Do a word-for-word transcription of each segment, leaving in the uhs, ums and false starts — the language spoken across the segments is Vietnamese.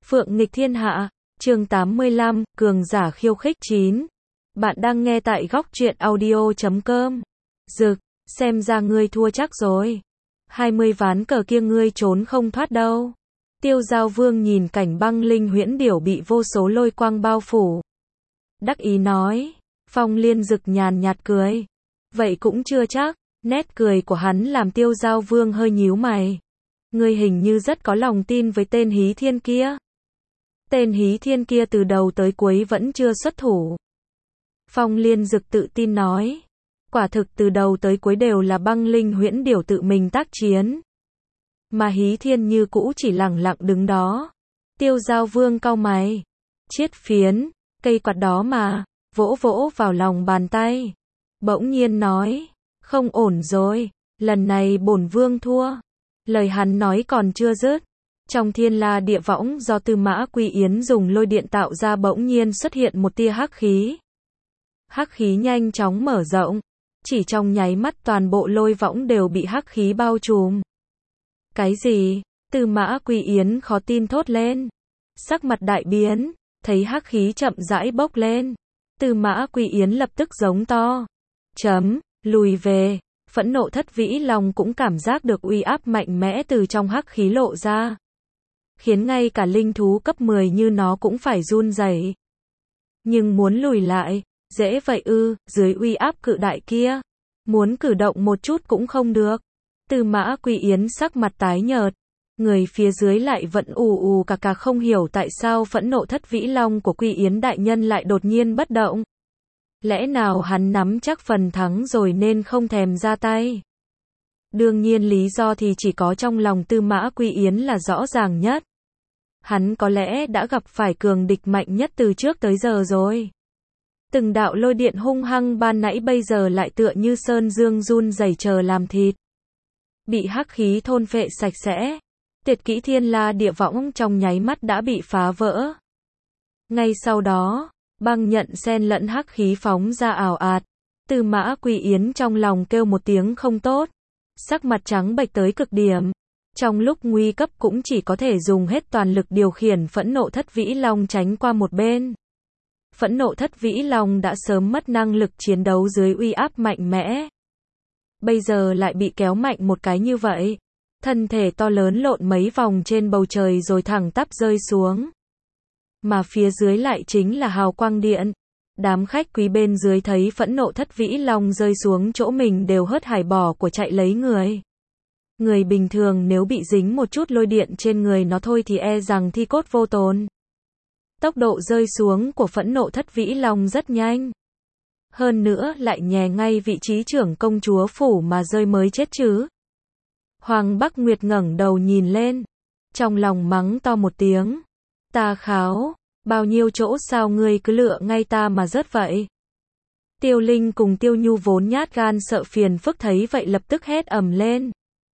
Phượng nghịch thiên hạ, chương tám mươi lăm, cường giả khiêu khích chín. Bạn đang nghe tại góc truyện audio chấm com. Dực, xem ra ngươi thua chắc rồi. hai mươi ván cờ kia ngươi trốn không thoát đâu. Tiêu Giao Vương nhìn cảnh băng linh huyễn điểu bị vô số lôi quang bao phủ. Đắc ý nói, Phong Liên Dực nhàn nhạt cười. Vậy cũng chưa chắc, nét cười của hắn làm Tiêu Giao Vương hơi nhíu mày. Ngươi hình như rất có lòng tin với tên Hí Thiên kia. Tên Hí Thiên kia từ đầu tới cuối vẫn chưa xuất thủ. Phong Liên Dực tự tin nói. Quả thực từ đầu tới cuối đều là băng linh huyễn điểu tự mình tác chiến. Mà Hí Thiên như cũ chỉ lẳng lặng đứng đó. Tiêu Giao Vương cau mày. Chiết phiến, cây quạt đó mà, vỗ vỗ vào lòng bàn tay. Bỗng nhiên nói, không ổn rồi, lần này bổn vương thua. Lời hắn nói còn chưa dứt. Trong thiên la địa võng do Tư Mã Quy Yến dùng lôi điện tạo ra bỗng nhiên xuất hiện một tia hắc khí. Hắc khí nhanh chóng mở rộng. Chỉ trong nháy mắt toàn bộ lôi võng đều bị hắc khí bao trùm. Cái gì? Tư Mã Quy Yến khó tin thốt lên. Sắc mặt đại biến, thấy hắc khí chậm rãi bốc lên. Tư Mã Quy Yến lập tức giống to. Chấm, lùi về. Phẫn nộ Thất Vĩ Long cũng cảm giác được uy áp mạnh mẽ từ trong hắc khí lộ ra. Khiến ngay cả linh thú cấp mười như nó cũng phải run rẩy. Nhưng muốn lùi lại, dễ vậy ư, dưới uy áp cự đại kia. Muốn cử động một chút cũng không được. Tư Mã Quy Yến sắc mặt tái nhợt. Người phía dưới lại vẫn ù ù cà cà không hiểu tại sao phẫn nộ Thất Vĩ Long của Quy Yến đại nhân lại đột nhiên bất động. Lẽ nào hắn nắm chắc phần thắng rồi nên không thèm ra tay? Đương nhiên lý do thì chỉ có trong lòng Tư Mã Quy Yến là rõ ràng nhất. Hắn có lẽ đã gặp phải cường địch mạnh nhất từ trước tới giờ rồi. Từng đạo lôi điện hung hăng ban nãy bây giờ lại tựa như sơn dương run rẩy chờ làm thịt. Bị hắc khí thôn phệ sạch sẽ. Tuyệt kỹ thiên la địa võng trong nháy mắt đã bị phá vỡ. Ngay sau đó, băng nhận xen lẫn hắc khí phóng ra ảo ạt. Tư Mã Quy Yến trong lòng kêu một tiếng không tốt. Sắc mặt trắng bệch tới cực điểm. Trong lúc nguy cấp cũng chỉ có thể dùng hết toàn lực điều khiển phẫn nộ Thất Vĩ Long tránh qua một bên. Phẫn nộ Thất Vĩ Long đã sớm mất năng lực chiến đấu dưới uy áp mạnh mẽ. Bây giờ lại bị kéo mạnh một cái như vậy. Thân thể to lớn lộn mấy vòng trên bầu trời rồi thẳng tắp rơi xuống. Mà phía dưới lại chính là hào quang điện. Đám khách quý bên dưới thấy phẫn nộ Thất Vĩ Long rơi xuống chỗ mình đều hớt hải bỏ của chạy lấy người. Người bình thường nếu bị dính một chút lôi điện trên người nó thôi thì e rằng thi cốt vô tồn. Tốc độ rơi xuống của phẫn nộ Thất Vĩ Long rất nhanh. Hơn nữa lại nhè ngay vị trí trưởng công chúa phủ mà rơi mới chết chứ. Hoàng Bắc Nguyệt ngẩng đầu nhìn lên. Trong lòng mắng to một tiếng. Ta kháo, bao nhiêu chỗ sao ngươi cứ lựa ngay ta mà rớt vậy. Tiêu Linh cùng Tiêu Nhu vốn nhát gan sợ phiền phức thấy vậy lập tức hét ầm lên.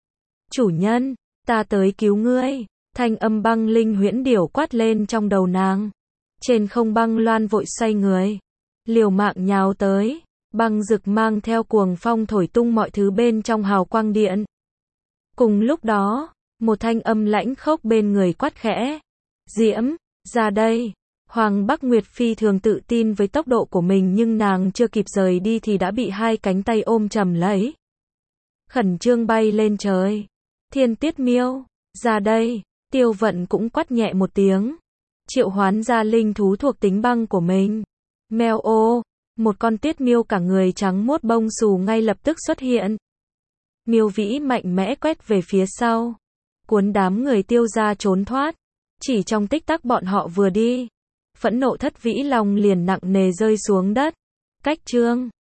Chủ nhân, ta tới cứu ngươi. Thanh âm băng linh huyễn điểu quát lên trong đầu nàng. Trên không băng loan vội xoay người. Liều mạng nhào tới. Băng rực mang theo cuồng phong thổi tung mọi thứ bên trong hào quang điện. Cùng lúc đó, một thanh âm lãnh khốc bên người quát khẽ. Diễm, ra đây. Hoàng Bắc Nguyệt phi thường tự tin với tốc độ của mình nhưng nàng chưa kịp rời đi thì đã bị hai cánh tay ôm chầm lấy. Khẩn trương bay lên trời. Thiên Tiết Miêu, ra đây. Tiêu Vận cũng quát nhẹ một tiếng. Triệu hoán ra linh thú thuộc tính băng của mình. Mèo ô, một con tiết miêu cả người trắng muốt bông xù ngay lập tức xuất hiện. Miêu vĩ mạnh mẽ quét về phía sau. Cuốn đám người Tiêu ra trốn thoát. Chỉ trong tích tắc bọn họ vừa đi. Phẫn nộ Thất Vĩ Long liền nặng nề rơi xuống đất. Cách chương.